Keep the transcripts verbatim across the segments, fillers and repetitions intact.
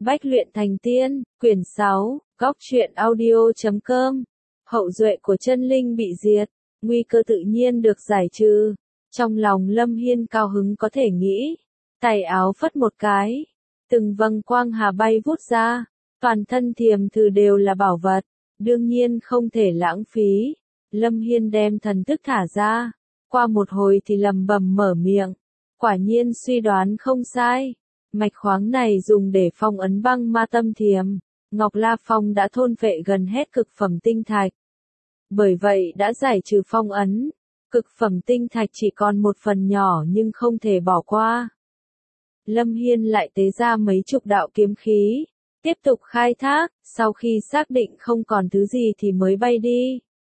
Bách luyện thành tiên, quyển sáu, góc truyện audio chấm com. Hậu duệ của chân linh bị diệt, nguy cơ tự nhiên được giải trừ. Trong lòng Lâm Hiên cao hứng có thể nghĩ, tay áo phất một cái, từng vầng quang hà bay vút ra, toàn thân thiềm thử đều là bảo vật, đương nhiên không thể lãng phí. Lâm Hiên đem thần thức thả ra, qua một hồi thì lầm bầm mở miệng, quả nhiên suy đoán không sai. Mạch khoáng này dùng để phong ấn băng ma tâm thiềm, Ngọc La Phong đã thôn phệ gần hết cực phẩm tinh thạch. Bởi vậy đã giải trừ phong ấn, cực phẩm tinh thạch chỉ còn một phần nhỏ nhưng không thể bỏ qua. Lâm Hiên lại tế ra mấy chục đạo kiếm khí, tiếp tục khai thác, sau khi xác định không còn thứ gì thì mới bay đi.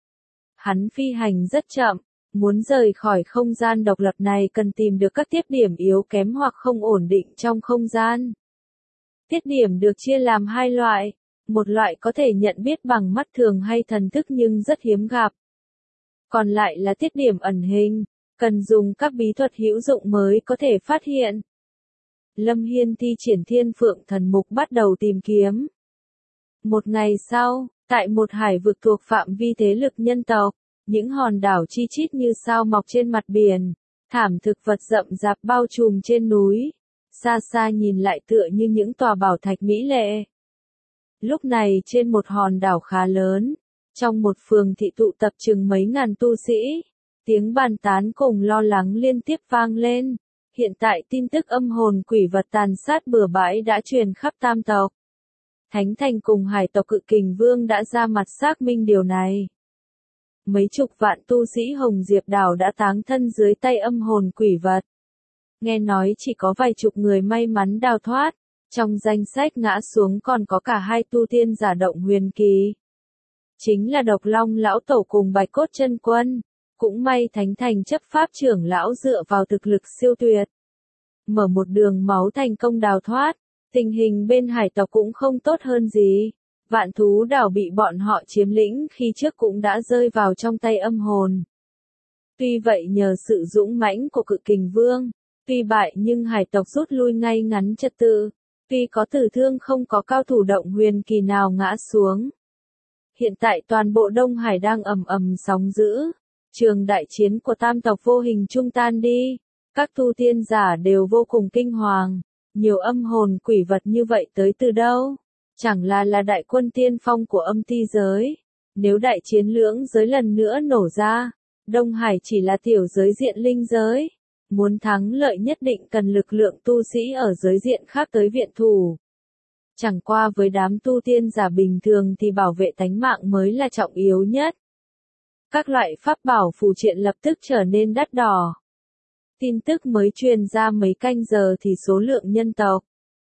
Hắn phi hành rất chậm, muốn rời khỏi không gian độc lập này cần tìm được các tiết điểm yếu kém hoặc không ổn định trong không gian. Tiết điểm được chia làm hai loại, một loại có thể nhận biết bằng mắt thường hay thần thức nhưng rất hiếm gặp. Còn lại là tiết điểm ẩn hình, cần dùng các bí thuật hữu dụng mới có thể phát hiện. Lâm Hiên thi triển Thiên Phượng Thần Mục bắt đầu tìm kiếm. Một ngày sau, tại một hải vực thuộc phạm vi thế lực nhân tộc, những hòn đảo chi chít như sao mọc trên mặt biển, thảm thực vật rậm rạp bao trùm trên núi, xa xa nhìn lại tựa như những tòa bảo thạch mỹ lệ. Lúc này trên một hòn đảo khá lớn, trong một phường thị tụ tập chừng mấy ngàn tu sĩ, tiếng bàn tán cùng lo lắng liên tiếp vang lên. Hiện tại tin tức âm hồn quỷ vật tàn sát bừa bãi đã truyền khắp tam tộc. Thánh Thành cùng hải tộc Cự Kình Vương đã ra mặt xác minh điều này. Mấy chục vạn tu sĩ Hồng Diệp Đảo đã táng thân dưới tay âm hồn quỷ vật. Nghe nói chỉ có vài chục người may mắn đào thoát, trong danh sách ngã xuống còn có cả hai tu tiên giả động huyền kỳ. Chính là Độc Long lão tổ cùng Bạch Cốt chân quân, cũng may Thánh Thành chấp pháp trưởng lão dựa vào thực lực siêu tuyệt, mở một đường máu thành công đào thoát. Tình hình bên hải tộc cũng không tốt hơn gì. Vạn thú đảo bị bọn họ chiếm lĩnh khi trước cũng đã rơi vào trong tay âm hồn. Tuy vậy nhờ sự dũng mãnh của Cự Kình Vương, tuy bại nhưng hải tộc rút lui ngay ngắn trật tự. Tuy có tử thương không có cao thủ động huyền kỳ nào ngã xuống. Hiện tại toàn bộ Đông Hải đang ầm ầm sóng dữ. Trường đại chiến của tam tộc vô hình trung tan đi. Các tu tiên giả đều vô cùng kinh hoàng. Nhiều âm hồn quỷ vật như vậy tới từ đâu? Chẳng là là đại quân tiên phong của âm ti giới. Nếu đại chiến lưỡng giới lần nữa nổ ra, Đông Hải chỉ là tiểu giới diện linh giới. Muốn thắng lợi nhất định cần lực lượng tu sĩ ở giới diện khác tới viện thủ. Chẳng qua với đám tu tiên giả bình thường thì bảo vệ tánh mạng mới là trọng yếu nhất. Các loại pháp bảo phù triện lập tức trở nên đắt đỏ. Tin tức mới truyền ra mấy canh giờ thì số lượng nhân tộc,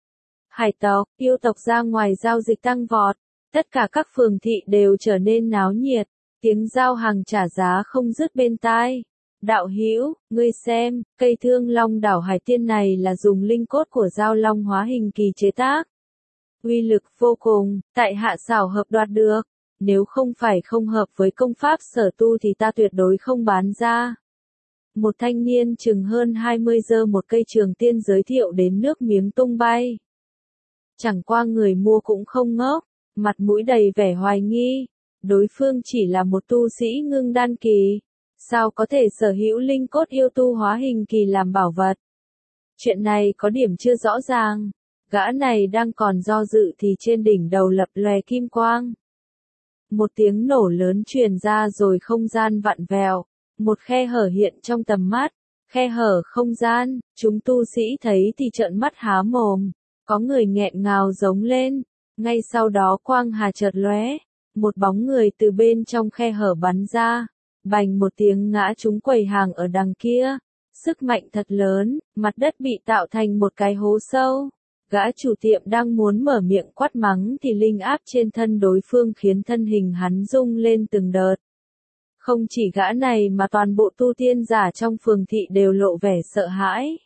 hải tộc, yêu tộc ra ngoài giao dịch tăng vọt, tất cả các phường thị đều trở nên náo nhiệt, tiếng giao hàng trả giá không dứt bên tai. Đạo hữu, ngươi xem, cây Thương Long đảo hải tiên này là dùng linh cốt của Giao Long hóa hình kỳ chế tác. Uy lực vô cùng, tại hạ xảo hợp đoạt được, nếu không phải không hợp với công pháp sở tu thì ta tuyệt đối không bán ra. Một thanh niên chừng hơn hai mươi giơ một cây trường tiên giới thiệu đến nước miếng tung bay. Chẳng qua người mua cũng không ngốc, mặt mũi đầy vẻ hoài nghi. Đối phương chỉ là một tu sĩ ngưng đan kỳ. Sao có thể sở hữu linh cốt yêu tu hóa hình kỳ làm bảo vật? Chuyện này có điểm chưa rõ ràng. Gã này đang còn do dự thì trên đỉnh đầu lập lòe kim quang. Một tiếng nổ lớn truyền ra rồi không gian vặn vẹo. Một khe hở hiện trong tầm mắt, khe hở không gian, chúng tu sĩ thấy thì trợn mắt há mồm, có người nghẹn ngào giống lên, ngay sau đó quang hà chợt lóe, một bóng người từ bên trong khe hở bắn ra, bành một tiếng ngã trúng quầy hàng ở đằng kia, sức mạnh thật lớn, mặt đất bị tạo thành một cái hố sâu. Gã chủ tiệm đang muốn mở miệng quát mắng thì linh áp trên thân đối phương khiến thân hình hắn rung lên từng đợt. Không chỉ gã này mà toàn bộ tu tiên giả trong phường thị đều lộ vẻ sợ hãi.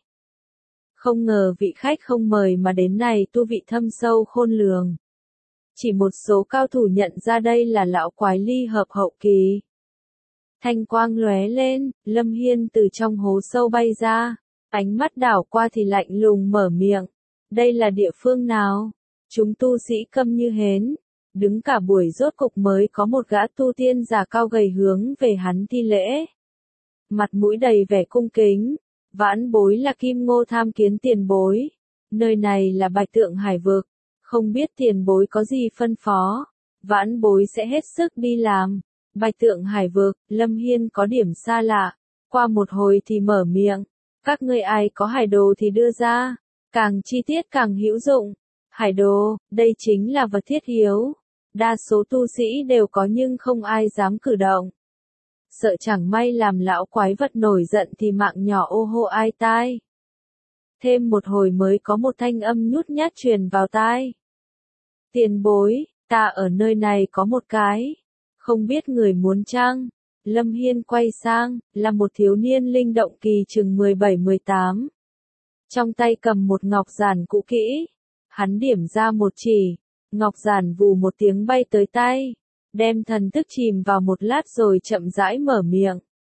Không ngờ vị khách không mời mà đến này tu vị thâm sâu khôn lường. Chỉ một số cao thủ nhận ra đây là lão quái ly hợp hậu kỳ. Thanh quang lóe lên, Lâm Hiên từ trong hố sâu bay ra, ánh mắt đảo qua thì lạnh lùng mở miệng. Đây là địa phương nào? Chúng tu sĩ câm như hến, đứng cả buổi rốt cục mới có một gã tu tiên già cao gầy hướng về hắn thi lễ. Mặt mũi đầy vẻ cung kính, vãn bối là Kim Ngô tham kiến tiền bối. Nơi này là Bạch Tượng Hải vực, không biết tiền bối có gì phân phó, vãn bối sẽ hết sức đi làm. Bạch Tượng Hải vực, Lâm Hiên có điểm xa lạ, qua một hồi thì mở miệng, các ngươi ai có hải đồ thì đưa ra, càng chi tiết càng hữu dụng. Hải đồ, đây chính là vật thiết yếu, đa số tu sĩ đều có nhưng không ai dám cử động. Sợ chẳng may làm lão quái vật nổi giận thì mạng nhỏ ô hô ai tai. Thêm một hồi mới có một thanh âm nhút nhát truyền vào tai. Tiền bối, ta ở nơi này có một cái, không biết người muốn chăng? Lâm Hiên quay sang, là một thiếu niên linh động kỳ chừng mười bảy mười tám. Trong tay cầm một ngọc giản cũ kỹ, hắn điểm ra một chỉ, ngọc giản vù một tiếng bay tới tay, đem thần thức chìm vào một lát rồi chậm rãi mở miệng.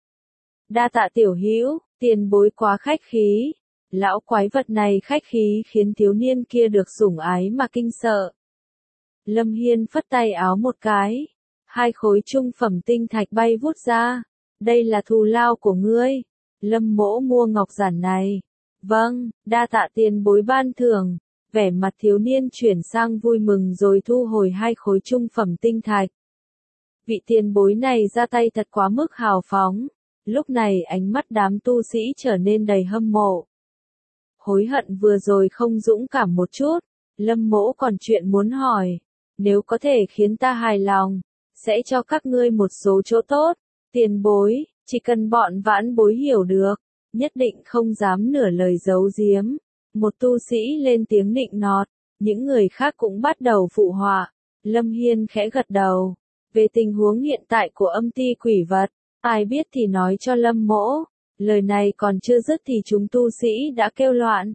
Đa tạ tiểu hữu, tiền bối quá khách khí. Lão quái vật này khách khí khiến thiếu niên kia được sủng ái mà kinh sợ. Lâm Hiên phất tay áo một cái, hai khối trung phẩm tinh thạch bay vút ra, đây là thù lao của ngươi. Lâm mỗ mua ngọc giản này. Vâng, đa tạ tiền bối ban thưởng. Vẻ mặt thiếu niên chuyển sang vui mừng rồi thu hồi hai khối trung phẩm tinh thạch. Vị tiền bối này ra tay thật quá mức hào phóng. Lúc này ánh mắt đám tu sĩ trở nên đầy hâm mộ. Hối hận vừa rồi không dũng cảm một chút, Lâm mỗ còn chuyện muốn hỏi. Nếu có thể khiến ta hài lòng, sẽ cho các ngươi một số chỗ tốt. Tiền bối, chỉ cần bọn vãn bối hiểu được, nhất định không dám nửa lời giấu giếm. Một tu sĩ lên tiếng nịnh nọt, những người khác cũng bắt đầu phụ họa. Lâm Hiên khẽ gật đầu. Về tình huống hiện tại của âm ti quỷ vật, ai biết thì nói cho Lâm mỗ. Lời này còn chưa dứt thì chúng tu sĩ đã kêu loạn.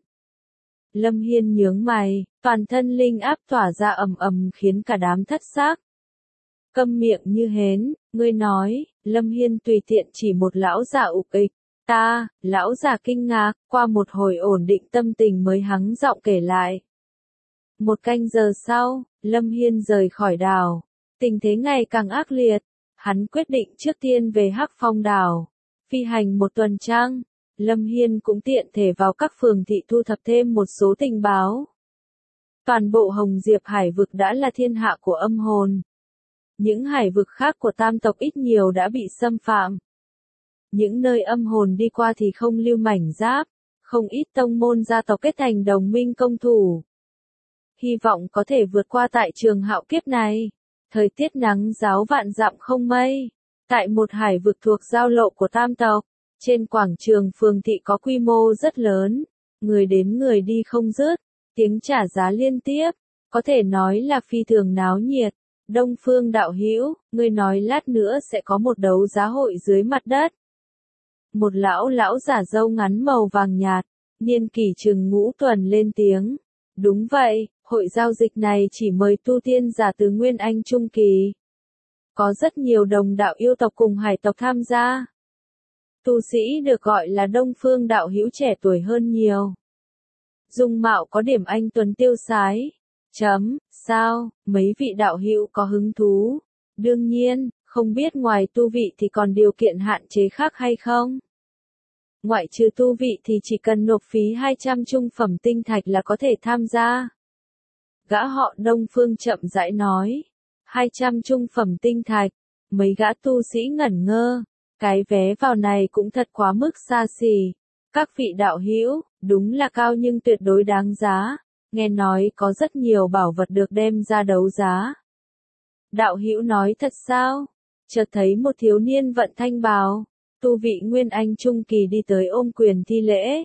Lâm Hiên nhướng mày, toàn thân linh áp tỏa ra ầm ầm khiến cả đám thất xác. Câm miệng như hến, ngươi nói. Lâm Hiên tùy tiện chỉ một lão già ục ịch. Ta, lão già kinh ngạc, qua một hồi ổn định tâm tình mới hắng giọng kể lại. Một canh giờ sau, Lâm Hiên rời khỏi đảo. Tình thế ngày càng ác liệt, hắn quyết định trước tiên về Hắc Phong đảo. Phi hành một tuần trăng, Lâm Hiên cũng tiện thể vào các phường thị thu thập thêm một số tình báo. Toàn bộ Hồng Diệp hải vực đã là thiên hạ của âm hồn. Những hải vực khác của tam tộc ít nhiều đã bị xâm phạm. Những nơi âm hồn đi qua thì không lưu mảnh giáp, không ít tông môn gia tộc kết thành đồng minh công thủ. Hy vọng có thể vượt qua tại trường hạo kiếp này. Thời tiết nắng ráo vạn dặm không mây. Tại một hải vực thuộc giao lộ của tam tộc, trên quảng trường phường thị có quy mô rất lớn, người đến người đi không dứt, tiếng trả giá liên tiếp, có thể nói là phi thường náo nhiệt. Đông Phương đạo hữu, ngươi nói lát nữa sẽ có một đấu giá hội dưới mặt đất. Một lão lão giả râu ngắn màu vàng nhạt, niên kỷ chừng ngũ tuần lên tiếng. Đúng vậy, hội giao dịch này chỉ mời tu tiên giả từ Nguyên Anh Trung Kỳ. Có rất nhiều đồng đạo yêu tộc cùng hải tộc tham gia. Tu sĩ được gọi là Đông Phương đạo hữu trẻ tuổi hơn nhiều. Dung mạo có điểm anh tuấn tiêu sái. Chấm, sao, mấy vị đạo hữu có hứng thú? Đương nhiên, không biết ngoài tu vị thì còn điều kiện hạn chế khác hay không? Ngoại trừ tu vị thì chỉ cần nộp phí hai trăm trung phẩm tinh thạch là có thể tham gia. Gã họ Đông Phương chậm rãi nói. hai trăm trung phẩm tinh thạch, mấy gã tu sĩ ngẩn ngơ. Cái vé vào này cũng thật quá mức xa xỉ. Các vị đạo hữu, đúng là cao nhưng tuyệt đối đáng giá. Nghe nói có rất nhiều bảo vật được đem ra đấu giá. Đạo hữu nói thật sao? Chợt thấy một thiếu niên vận thanh bào, tu vị Nguyên Anh Trung Kỳ đi tới ôm quyền thi lễ.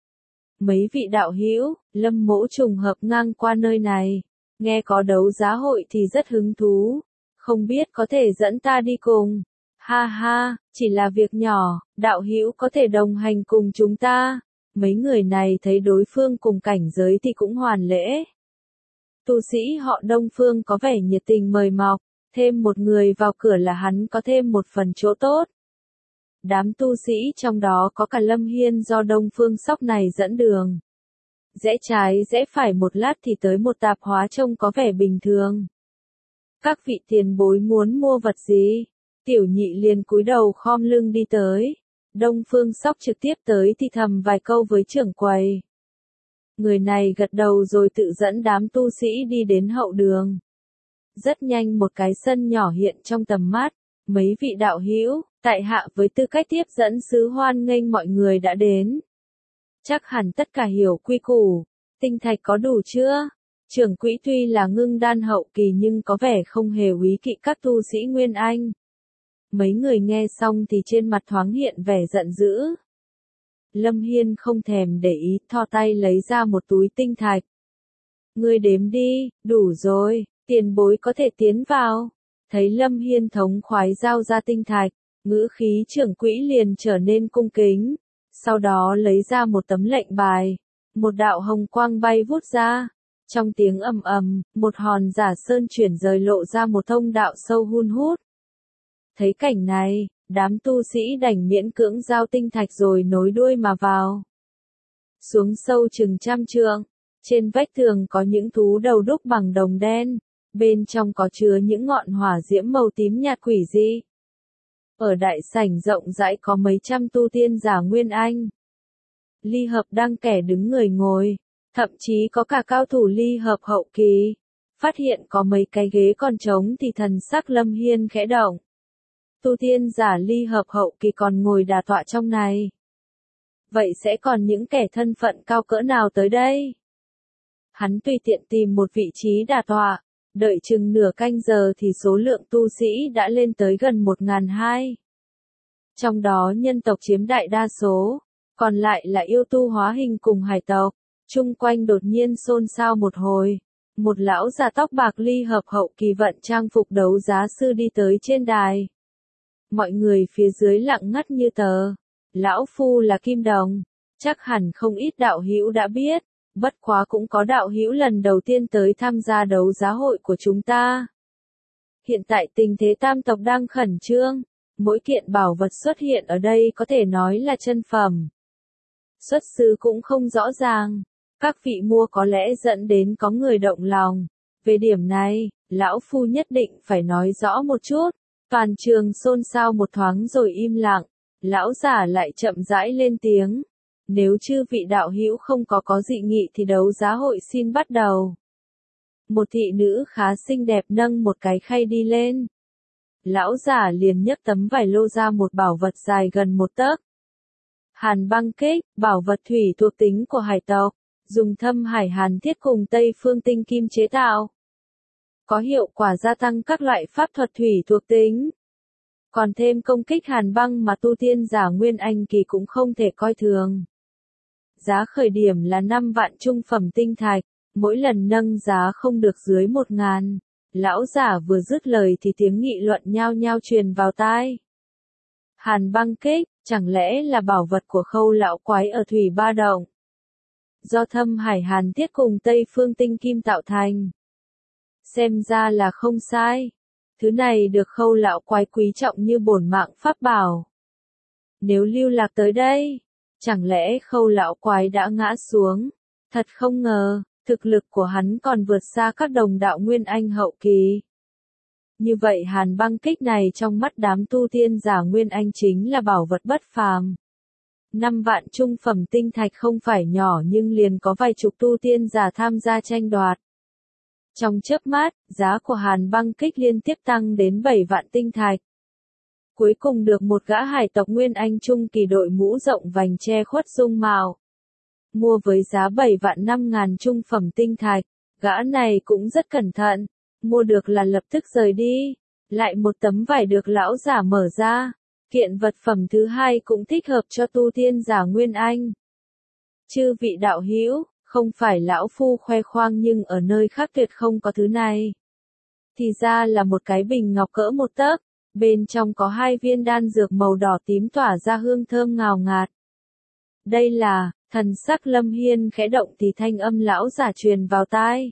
Mấy vị đạo hữu, Lâm mỗ trùng hợp ngang qua nơi này, nghe có đấu giá hội thì rất hứng thú, không biết có thể dẫn ta đi cùng. Ha ha, chỉ là việc nhỏ, đạo hữu có thể đồng hành cùng chúng ta. Mấy người này thấy đối phương cùng cảnh giới thì cũng hoàn lễ. Tu sĩ họ Đông Phương có vẻ nhiệt tình mời mọc, thêm một người vào cửa là hắn có thêm một phần chỗ tốt. Đám tu sĩ trong đó có cả Lâm Hiên do Đông Phương Sóc này dẫn đường. rẽ trái rẽ phải một lát thì tới một tạp hóa trông có vẻ bình thường. Các vị tiền bối muốn mua vật gì? Tiểu nhị liền cúi đầu khom lưng đi tới. Đông Phương Sóc trực tiếp tới thì thầm vài câu với trưởng quầy. Người này gật đầu rồi tự dẫn đám tu sĩ đi đến hậu đường. Rất nhanh một cái sân nhỏ hiện trong tầm mắt. Mấy vị đạo hữu, tại hạ với tư cách tiếp dẫn sứ hoan nghênh mọi người đã đến. Chắc hẳn tất cả hiểu quy củ. Tinh thạch có đủ chưa? Trưởng quỹ tuy là ngưng đan hậu kỳ nhưng có vẻ không hề úy kỵ các tu sĩ Nguyên Anh. Mấy người nghe xong thì trên mặt thoáng hiện vẻ giận dữ. Lâm Hiên không thèm để ý, thò tay lấy ra một túi tinh thạch. Ngươi đếm đi, đủ rồi, tiền bối có thể tiến vào. Thấy Lâm Hiên thống khoái giao ra tinh thạch, ngữ khí trưởng quỹ liền trở nên cung kính. Sau đó lấy ra một tấm lệnh bài. Một đạo hồng quang bay vút ra. Trong tiếng ầm ầm, một hòn giả sơn chuyển rời lộ ra một thông đạo sâu hun hút. Thấy cảnh này, đám tu sĩ đành miễn cưỡng giao tinh thạch rồi nối đuôi mà vào. Xuống sâu chừng trăm trượng, trên vách tường có những thú đầu đúc bằng đồng đen, bên trong có chứa những ngọn hỏa diễm màu tím nhạt quỷ dị. Ở đại sảnh rộng rãi có mấy trăm tu tiên giả Nguyên Anh. Ly hợp đang kẻ đứng người ngồi, thậm chí có cả cao thủ ly hợp hậu kỳ. Phát hiện có mấy cái ghế còn trống thì thần sắc Lâm Hiên khẽ động. Tu tiên giả ly hợp hậu kỳ còn ngồi đả tọa trong này. Vậy sẽ còn những kẻ thân phận cao cỡ nào tới đây? Hắn tùy tiện tìm một vị trí đả tọa, đợi chừng nửa canh giờ thì số lượng tu sĩ đã lên tới gần một ngàn hai. Trong đó nhân tộc chiếm đại đa số, còn lại là yêu tu hóa hình cùng hải tộc. Chung quanh đột nhiên xôn xao một hồi. Một lão già tóc bạc ly hợp hậu kỳ vận trang phục đấu giá sư đi tới trên đài. Mọi người phía dưới lặng ngắt như tờ. Lão phu là Kim Đồng, chắc hẳn không ít đạo hữu đã biết, bất quá cũng có đạo hữu lần đầu tiên tới tham gia đấu giá hội của chúng ta. Hiện tại tình thế tam tộc đang khẩn trương, mỗi kiện bảo vật xuất hiện ở đây có thể nói là chân phẩm. Xuất xứ cũng không rõ ràng, các vị mua có lẽ dẫn đến có người động lòng. Về điểm này, lão phu nhất định phải nói rõ một chút. Toàn trường xôn xao một thoáng rồi im lặng, lão giả lại chậm rãi lên tiếng. Nếu chư vị đạo hữu không có có dị nghị thì đấu giá hội xin bắt đầu. Một thị nữ khá xinh đẹp nâng một cái khay đi lên. Lão giả liền nhấc tấm vải lô ra một bảo vật dài gần một tấc. Hàn băng kích, bảo vật thủy thuộc tính của hải tộc, dùng thâm hải hàn thiết cùng Tây Phương tinh kim chế tạo. Có hiệu quả gia tăng các loại pháp thuật thủy thuộc tính. Còn thêm công kích hàn băng mà tu tiên giả Nguyên Anh kỳ cũng không thể coi thường. Giá khởi điểm là năm vạn trung phẩm tinh thạch, mỗi lần nâng giá không được dưới một ngàn. Lão giả vừa dứt lời thì tiếng nghị luận nhao nhao truyền vào tai. Hàn băng kích, chẳng lẽ là bảo vật của Khâu lão quái ở Thủy Ba Động? Do thâm hải hàn thiết cùng Tây Phương tinh kim tạo thành. Xem ra là không sai. Thứ này được Khâu lão quái quý trọng như bổn mạng pháp bảo. Nếu lưu lạc tới đây, chẳng lẽ Khâu lão quái đã ngã xuống? Thật không ngờ, thực lực của hắn còn vượt xa các đồng đạo Nguyên Anh hậu kỳ. Như vậy hàn băng kích này trong mắt đám tu tiên giả Nguyên Anh chính là bảo vật bất phàm. Năm vạn trung phẩm tinh thạch không phải nhỏ nhưng liền có vài chục tu tiên giả tham gia tranh đoạt. Trong chớp mắt, giá của hàn băng kích liên tiếp tăng đến bảy vạn tinh thạch. Cuối cùng được một gã hải tộc Nguyên Anh trung kỳ đội mũ rộng vành che khuất dung mạo. Mua với giá bảy vạn năm ngàn trung phẩm tinh thạch, gã này cũng rất cẩn thận, mua được là lập tức rời đi. Lại một tấm vải được lão giả mở ra, kiện vật phẩm thứ hai cũng thích hợp cho tu tiên giả Nguyên Anh. Chư vị đạo hữu, không phải lão phu khoe khoang nhưng ở nơi khác tuyệt không có thứ này. Thì ra là một cái bình ngọc cỡ một tấc, bên trong có hai viên đan dược màu đỏ tím tỏa ra hương thơm ngào ngạt. Đây là, thần sắc Lâm Hiên khẽ động thì thanh âm lão giả truyền vào tai.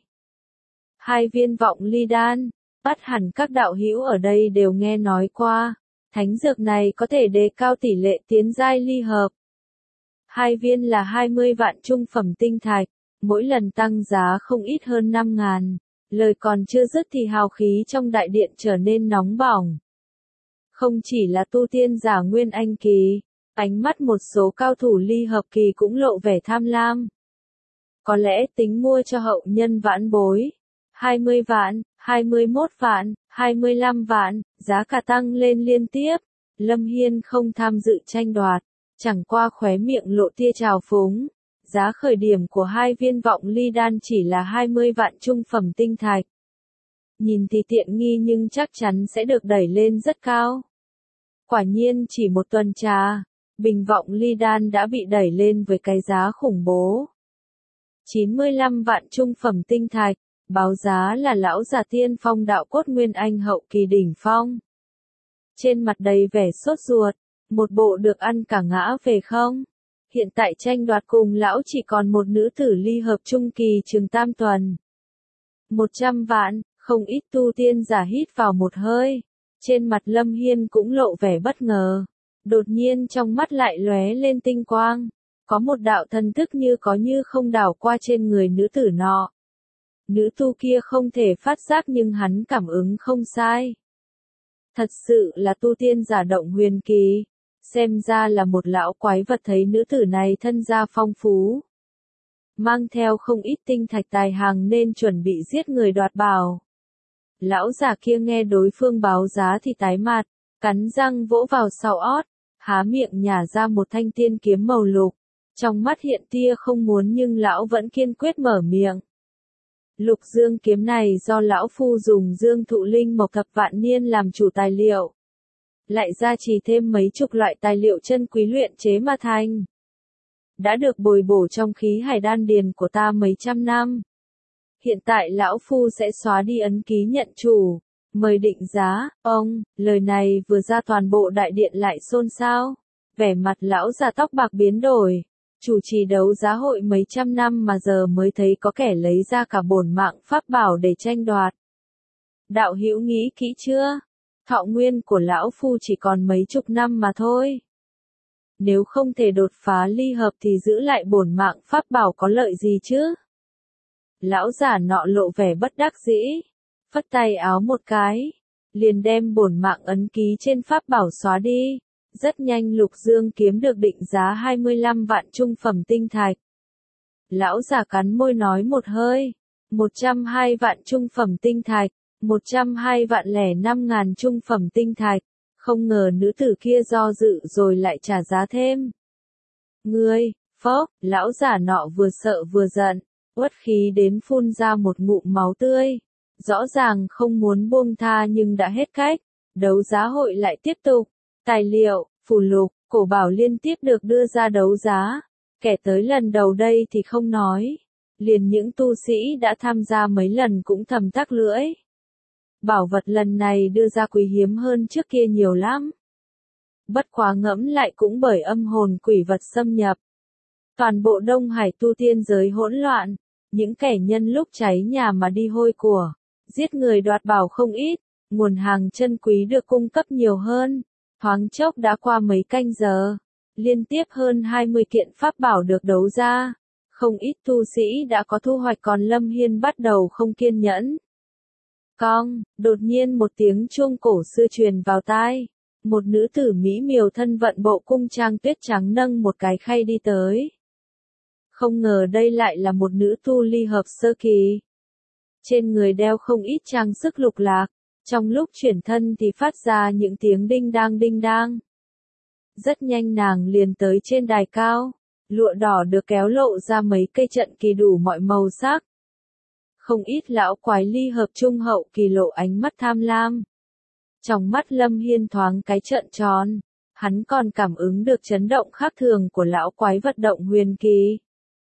Hai viên vọng ly đan, bắt hẳn các đạo hữu ở đây đều nghe nói qua. Thánh dược này có thể đề cao tỷ lệ tiến giai ly hợp. Hai viên là hai mươi vạn trung phẩm tinh thạch, mỗi lần tăng giá không ít hơn năm ngàn. Lời còn chưa dứt thì hào khí trong đại điện trở nên nóng bỏng. Không chỉ là tu tiên giả Nguyên Anh kỳ, ánh mắt một số cao thủ ly hợp kỳ cũng lộ vẻ tham lam. Có lẽ tính mua cho hậu nhân vãn bối. hai mươi vạn, hai mươi mốt vạn, hai mươi lăm vạn, giá cả tăng lên liên tiếp. Lâm Hiên không tham dự tranh đoạt, chẳng qua khóe miệng lộ tia trào phúng. Giá khởi điểm của hai viên vọng ly đan chỉ là hai mươi vạn trung phẩm tinh thạch. Nhìn thì tiện nghi nhưng chắc chắn sẽ được đẩy lên rất cao. Quả nhiên chỉ một tuần trà, bình vọng ly đan đã bị đẩy lên với cái giá khủng bố. chín mươi lăm vạn trung phẩm tinh thạch, báo giá là lão già tiên phong đạo cốt Nguyên Anh hậu kỳ đỉnh phong. Trên mặt đầy vẻ sốt ruột, một bộ được ăn cả ngã về không. Hiện tại tranh đoạt cùng lão chỉ còn một nữ tử ly hợp trung kỳ trường tam tuần. một trăm vạn, không ít tu tiên giả hít vào một hơi. Trên mặt Lâm Hiên cũng lộ vẻ bất ngờ. Đột nhiên trong mắt lại lóe lên tinh quang. Có một đạo thần thức như có như không đảo qua trên người nữ tử nọ. Nữ tu kia không thể phát giác nhưng hắn cảm ứng không sai. Thật sự là tu tiên giả động huyền kỳ. Xem ra là một lão quái vật thấy nữ tử này thân gia phong phú. Mang theo không ít tinh thạch tài hàng nên chuẩn bị giết người đoạt bảo. Lão già kia nghe đối phương báo giá thì tái mặt, cắn răng vỗ vào sau ót, há miệng nhả ra một thanh tiên kiếm màu lục. Trong mắt hiện tia không muốn nhưng lão vẫn kiên quyết mở miệng. Lục dương kiếm này do lão phu dùng dương thụ linh mộc thập vạn niên làm chủ tài liệu. Lại gia trì thêm mấy chục loại tài liệu chân quý luyện chế mà thành. Đã được bồi bổ trong khí hải đan điền của ta mấy trăm năm. Hiện tại lão phu sẽ xóa đi ấn ký nhận chủ, mời định giá. Ông, lời này vừa ra toàn bộ đại điện lại xôn xao. Vẻ mặt lão già tóc bạc biến đổi. Chủ trì đấu giá hội mấy trăm năm mà giờ mới thấy có kẻ lấy ra cả bổn mạng pháp bảo để tranh đoạt. Đạo hữu nghĩ kỹ chưa? Thọ nguyên của lão phu chỉ còn mấy chục năm mà thôi. Nếu không thể đột phá ly hợp thì giữ lại bổn mạng pháp bảo có lợi gì chứ? Lão giả nọ lộ vẻ bất đắc dĩ, phất tay áo một cái, liền đem bổn mạng ấn ký trên pháp bảo xóa đi. Rất nhanh Lục Dương kiếm được định giá hai mươi lăm vạn trung phẩm tinh thạch. Lão giả cắn môi nói một hơi, một trăm hai vạn trung phẩm tinh thạch, một trăm hai vạn lẻ năm ngàn trung phẩm tinh thạch. Không ngờ nữ tử kia do dự rồi lại trả giá thêm. Ngươi, phốc, lão giả nọ vừa sợ vừa giận, uất khí đến phun ra một ngụm máu tươi. Rõ ràng không muốn buông tha nhưng đã hết cách. Đấu giá hội lại tiếp tục. Tài liệu, phù lục, cổ bảo liên tiếp được đưa ra đấu giá. Kẻ tới lần đầu đây thì không nói. Liền những tu sĩ đã tham gia mấy lần cũng thầm tắc lưỡi. Bảo vật lần này đưa ra quý hiếm hơn trước kia nhiều lắm. Bất quá ngẫm lại cũng bởi âm hồn quỷ vật xâm nhập. Toàn bộ Đông Hải tu tiên giới hỗn loạn. Những kẻ nhân lúc cháy nhà mà đi hôi của. Giết người đoạt bảo không ít. Nguồn hàng chân quý được cung cấp nhiều hơn. Thoáng chốc đã qua mấy canh giờ. Liên tiếp hơn hai mươi kiện pháp bảo được đấu ra. Không ít tu sĩ đã có thu hoạch còn Lâm Hiên bắt đầu không kiên nhẫn. Cong, đột nhiên một tiếng chuông cổ xưa truyền vào tai. Một nữ tử mỹ miều thân vận bộ cung trang tuyết trắng nâng một cái khay đi tới. Không ngờ đây lại là một nữ tu ly hợp sơ kỳ. Trên người đeo không ít trang sức lục lạc. Trong lúc chuyển thân thì phát ra những tiếng đinh đang đinh đang. Rất nhanh nàng liền tới trên đài cao. Lụa đỏ được kéo lộ ra mấy cây trận kỳ đủ mọi màu sắc. Không ít lão quái ly hợp trung hậu kỳ lộ ánh mắt tham lam. Trong mắt Lâm Hiên thoáng cái trợn tròn. Hắn còn cảm ứng được chấn động khác thường của lão quái vật động huyền kỳ.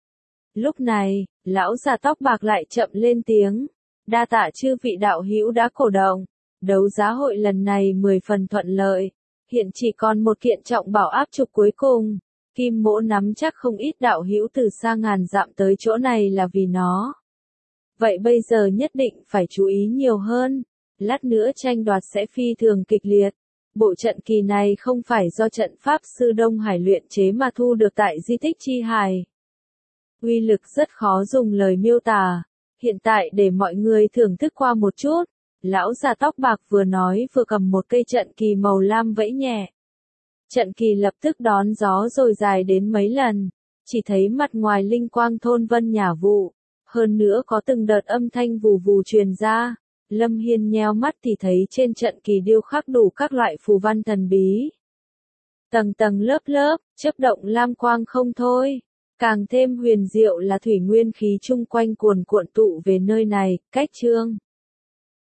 Lúc này, lão già tóc bạc lại chậm lên tiếng. Đa tạ chư vị đạo hữu đã cổ động. Đấu giá hội lần này mười phần thuận lợi. Hiện chỉ còn một kiện trọng bảo áp trục cuối cùng. Kim Mỗ nắm chắc không ít đạo hữu từ xa ngàn dặm tới chỗ này là vì nó. Vậy bây giờ nhất định phải chú ý nhiều hơn. Lát nữa tranh đoạt sẽ phi thường kịch liệt. Bộ trận kỳ này không phải do trận pháp sư Đông Hải luyện chế mà thu được tại di tích Chi Hải. Uy lực rất khó dùng lời miêu tả. Hiện tại để mọi người thưởng thức qua một chút. Lão già tóc bạc vừa nói vừa cầm một cây trận kỳ màu lam vẫy nhẹ. Trận kỳ lập tức đón gió rồi dài đến mấy lần. Chỉ thấy mặt ngoài linh quang thôn vân nhả vụ. Hơn nữa có từng đợt âm thanh vù vù truyền ra. Lâm Hiên nheo mắt thì thấy trên trận kỳ điêu khắc đủ các loại phù văn thần bí. Tầng tầng lớp lớp, chớp động lam quang không thôi. Càng thêm huyền diệu là thủy nguyên khí chung quanh cuồn cuộn tụ về nơi này, cách chương.